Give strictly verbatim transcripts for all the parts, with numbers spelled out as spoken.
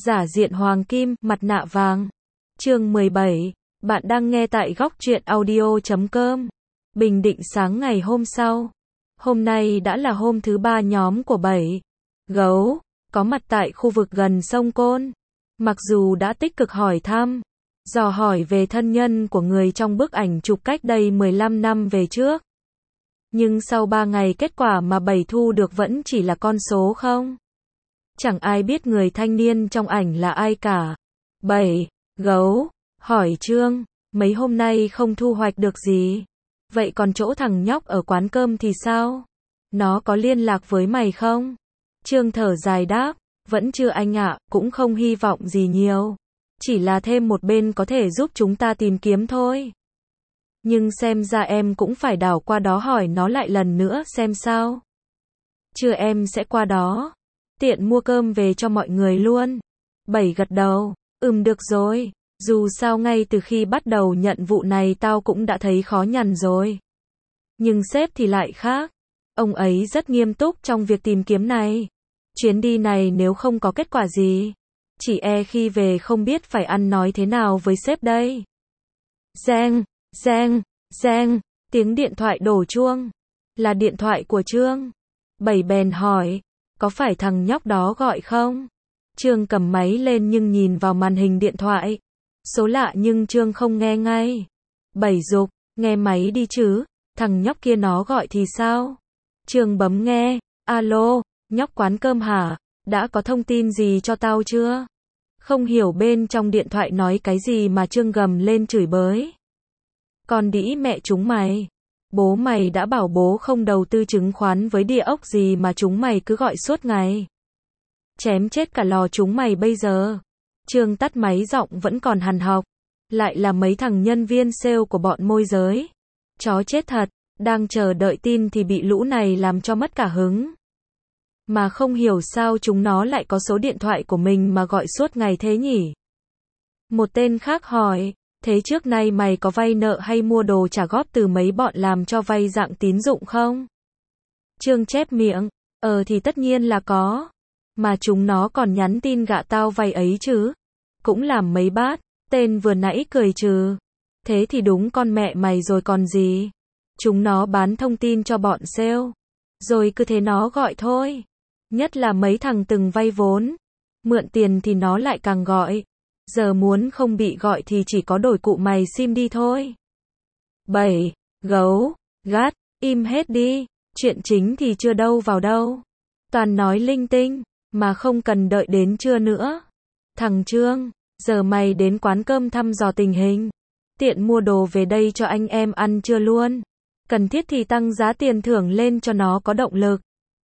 Giả diện hoàng kim, mặt nạ vàng. Chương mười bảy. Bạn đang nghe tại góc truyện audio chấm com. Bình Định sáng ngày hôm sau. Hôm nay đã là hôm thứ ba nhóm của bảy gấu có mặt tại khu vực gần sông Côn. Mặc dù đã tích cực hỏi thăm, dò hỏi về thân nhân của người trong bức ảnh chụp cách đây mười lăm năm về trước, nhưng sau ba ngày kết quả mà bảy thu được vẫn chỉ là con số không. Chẳng ai biết người thanh niên trong ảnh là ai cả. Bảy gấu hỏi Trương, mấy hôm nay không thu hoạch được gì. Vậy còn chỗ thằng nhóc ở quán cơm thì sao? Nó có liên lạc với mày không? Trương thở dài đáp, vẫn chưa anh ạ, cũng không hy vọng gì nhiều. Chỉ là thêm một bên có thể giúp chúng ta tìm kiếm thôi. Nhưng xem ra em cũng phải đảo qua đó hỏi nó lại lần nữa xem sao. Chưa, em sẽ qua đó. Tiện mua cơm về cho mọi người luôn. Bảy gật đầu, ừm được rồi. Dù sao ngay từ khi bắt đầu nhận vụ này tao cũng đã thấy khó nhằn rồi. Nhưng sếp thì lại khác. Ông ấy rất nghiêm túc trong việc tìm kiếm này. Chuyến đi này nếu không có kết quả gì, chỉ e khi về không biết phải ăn nói thế nào với sếp đây. Reng, reng, reng, tiếng điện thoại đổ chuông. Là điện thoại của Trương. Bảy bèn hỏi, có phải thằng nhóc đó gọi không? Trương cầm máy lên nhưng nhìn vào màn hình điện thoại. Số lạ nhưng Trương không nghe ngay. Bảy giục, nghe máy đi chứ, thằng nhóc kia nó gọi thì sao? Trương bấm nghe, alo, nhóc quán cơm hả? Đã có thông tin gì cho tao chưa? Không hiểu bên trong điện thoại nói cái gì mà Trương gầm lên chửi bới. Con đĩ mẹ chúng mày. Bố mày đã bảo bố không đầu tư chứng khoán với địa ốc gì mà chúng mày cứ gọi suốt ngày. Chém chết cả lò chúng mày bây giờ. Trương tắt máy, giọng vẫn còn hằn học. Lại là mấy thằng nhân viên sale của bọn môi giới. Chó chết thật, đang chờ đợi tin thì bị lũ này làm cho mất cả hứng. Mà không hiểu sao chúng nó lại có số điện thoại của mình mà gọi suốt ngày thế nhỉ? Một tên khác hỏi, thế trước nay mày có vay nợ hay mua đồ trả góp từ mấy bọn làm cho vay dạng tín dụng không? Trương chép miệng, ờ thì tất nhiên là có. Mà chúng nó còn nhắn tin gạ tao vay ấy chứ. Cũng làm mấy bát. Tên vừa nãy cười trừ. Thế thì đúng con mẹ mày rồi còn gì. Chúng nó bán thông tin cho bọn sale. Rồi cứ thế nó gọi thôi. Nhất là mấy thằng từng vay vốn. Mượn tiền thì nó lại càng gọi. Giờ muốn không bị gọi thì chỉ có đổi cụ mày sim đi thôi. Bảy gấu gắt, im hết đi. Chuyện chính thì chưa đâu vào đâu. Toàn nói linh tinh. Mà không cần đợi đến trưa nữa. Thằng Trương, giờ mày đến quán cơm thăm dò tình hình. Tiện mua đồ về đây cho anh em ăn trưa luôn. Cần thiết thì tăng giá tiền thưởng lên cho nó có động lực.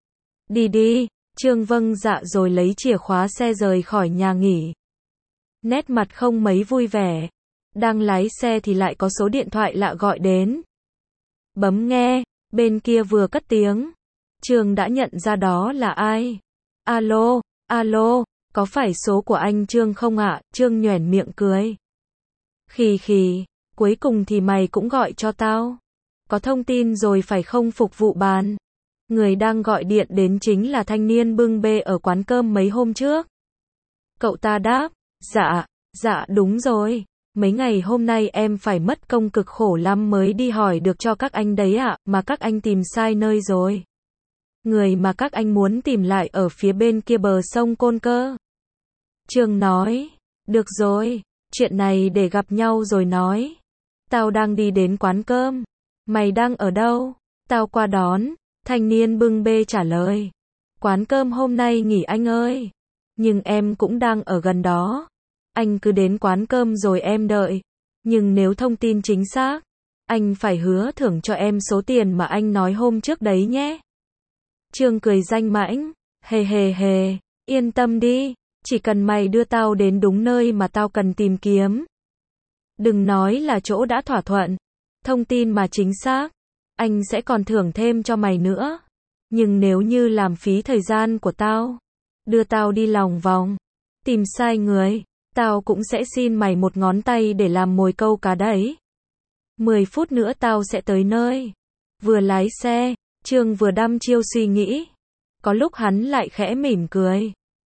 Đi đi, Trương vâng dạ rồi lấy chìa khóa xe rời khỏi nhà nghỉ. Nét mặt không mấy vui vẻ. Đang lái xe thì lại có số điện thoại lạ gọi đến. Bấm nghe, bên kia vừa cất tiếng. Trương đã nhận ra đó là ai. Alo, alo, có phải số của anh Trương không ạ? Trương nhoẻn miệng cười. Khì khì, cuối cùng thì mày cũng gọi cho tao. Có thông tin rồi phải không phục vụ bàn? Người đang gọi điện đến chính là thanh niên bưng bê ở quán cơm mấy hôm trước. Cậu ta đáp, dạ, dạ đúng rồi. Mấy ngày hôm nay em phải mất công cực khổ lắm mới đi hỏi được cho các anh đấy ạ, mà các anh tìm sai nơi rồi. Người mà các anh muốn tìm lại ở phía bên kia bờ sông Côn cơ. Trương nói, được rồi, chuyện này để gặp nhau rồi nói. Tao đang đi đến quán cơm. Mày đang ở đâu? Tao qua đón. Thanh niên bưng bê trả lời. Quán cơm hôm nay nghỉ anh ơi. Nhưng em cũng đang ở gần đó. Anh cứ đến quán cơm rồi em đợi. Nhưng nếu thông tin chính xác, anh phải hứa thưởng cho em số tiền mà anh nói hôm trước đấy nhé. Trương cười danh mãnh, hề hề hề, yên tâm đi, chỉ cần mày đưa tao đến đúng nơi mà tao cần tìm kiếm. Đừng nói là chỗ đã thỏa thuận, thông tin mà chính xác, anh sẽ còn thưởng thêm cho mày nữa. Nhưng nếu như làm phí thời gian của tao, đưa tao đi lòng vòng, tìm sai người, tao cũng sẽ xin mày một ngón tay để làm mồi câu cá đấy. Mười phút nữa tao sẽ tới nơi. Vừa lái xe, Trương vừa đăm chiêu suy nghĩ. Có lúc hắn lại khẽ mỉm cười.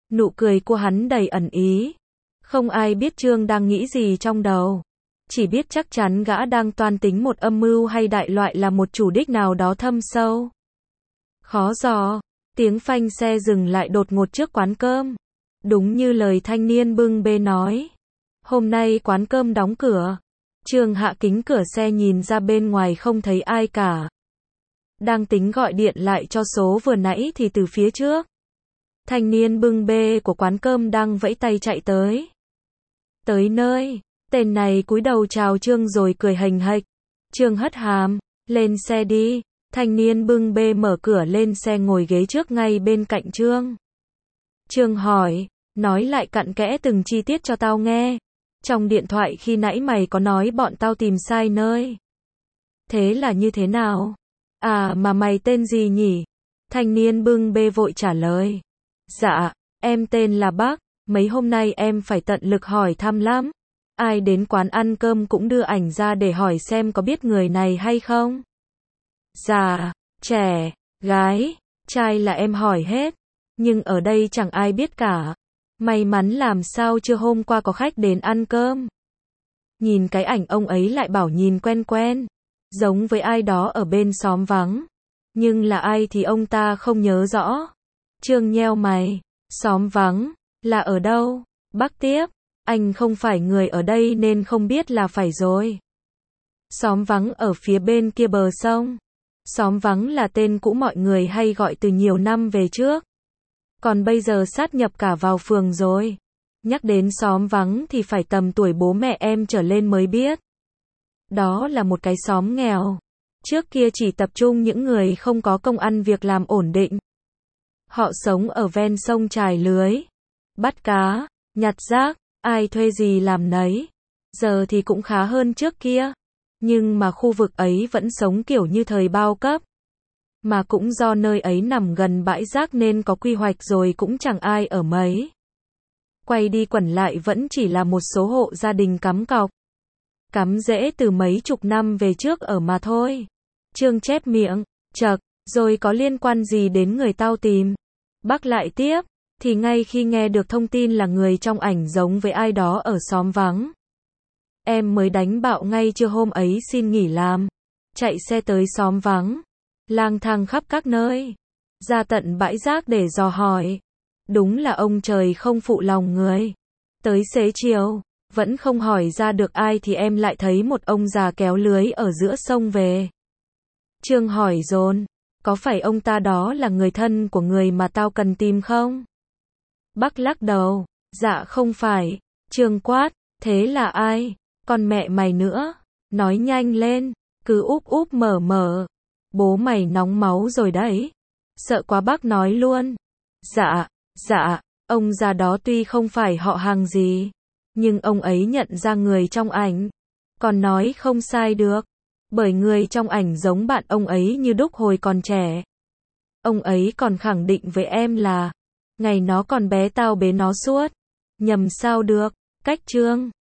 Nụ cười của hắn đầy ẩn ý. Không ai biết Trương đang nghĩ gì trong đầu. Chỉ biết chắc chắn gã đang toan tính một âm mưu hay đại loại là một chủ đích nào đó thâm sâu. Khó dò, tiếng phanh xe dừng lại đột ngột trước quán cơm. Đúng như lời thanh niên bưng bê nói. Hôm nay quán cơm đóng cửa. Trương hạ kính cửa xe nhìn ra bên ngoài không thấy ai cả. Đang tính gọi điện lại cho số vừa nãy thì từ phía trước. Thanh niên bưng bê của quán cơm đang vẫy tay chạy tới. Tới nơi, tên này cúi đầu chào Trương rồi cười hềnh hệch. Trương hất hàm, lên xe đi. Thanh niên bưng bê mở cửa lên xe ngồi ghế trước ngay bên cạnh Trương. Trương hỏi, nói lại cặn kẽ từng chi tiết cho tao nghe. Trong điện thoại khi nãy mày có nói bọn tao tìm sai nơi. Thế là như thế nào? À mà mày tên gì nhỉ? Thanh niên bưng bê vội trả lời. Dạ, em tên là Bắc, mấy hôm nay em phải tận lực hỏi thăm lắm. Ai đến quán ăn cơm cũng đưa ảnh ra để hỏi xem có biết người này hay không. Già, trẻ, gái, trai là em hỏi hết. Nhưng ở đây chẳng ai biết cả. May mắn làm sao chưa hôm qua có khách đến ăn cơm. Nhìn cái ảnh ông ấy lại bảo nhìn quen quen. Giống với ai đó ở bên xóm vắng. Nhưng là ai thì ông ta không nhớ rõ. Trương nheo mày. Xóm vắng, là ở đâu? Bắc tiếp. Anh không phải người ở đây nên không biết là phải rồi. Xóm vắng ở phía bên kia bờ sông. Xóm vắng là tên cũ mọi người hay gọi từ nhiều năm về trước. Còn bây giờ sát nhập cả vào phường rồi. Nhắc đến xóm vắng thì phải tầm tuổi bố mẹ em trở lên mới biết. Đó là một cái xóm nghèo. Trước kia chỉ tập trung những người không có công ăn việc làm ổn định. Họ sống ở ven sông chài lưới, bắt cá, nhặt rác, ai thuê gì làm nấy. Giờ thì cũng khá hơn trước kia. Nhưng mà khu vực ấy vẫn sống kiểu như thời bao cấp. Mà cũng do nơi ấy nằm gần bãi rác nên có quy hoạch rồi cũng chẳng ai ở mấy. Quay đi quẩn lại vẫn chỉ là một số hộ gia đình cắm cọc. Cắm rễ từ mấy chục năm về trước ở mà thôi. Trương chép miệng, chậc, rồi có liên quan gì đến người tao tìm. Bác lại tiếp, thì ngay khi nghe được thông tin là người trong ảnh giống với ai đó ở xóm vắng. Em mới đánh bạo ngay trưa hôm ấy xin nghỉ làm. Chạy xe tới xóm vắng. Lang thang khắp các nơi. Ra tận bãi rác để dò hỏi. Đúng là ông trời không phụ lòng người. Tới xế chiều, vẫn không hỏi ra được ai thì em lại thấy một ông già kéo lưới ở giữa sông về. Trương hỏi dồn, có phải ông ta đó là người thân của người mà tao cần tìm không? Bắc lắc đầu, dạ không phải. Trương quát, thế là ai? Con mẹ mày nữa. Nói nhanh lên, cứ úp úp mở mở. Bố mày nóng máu rồi đấy. Sợ quá bác nói luôn. Dạ, dạ, ông già đó tuy không phải họ hàng gì. Nhưng ông ấy nhận ra người trong ảnh. Còn nói không sai được. Bởi người trong ảnh giống bạn ông ấy như đúc hồi còn trẻ. Ông ấy còn khẳng định với em là ngày nó còn bé tao bế nó suốt. Nhầm sao được, cách Trương.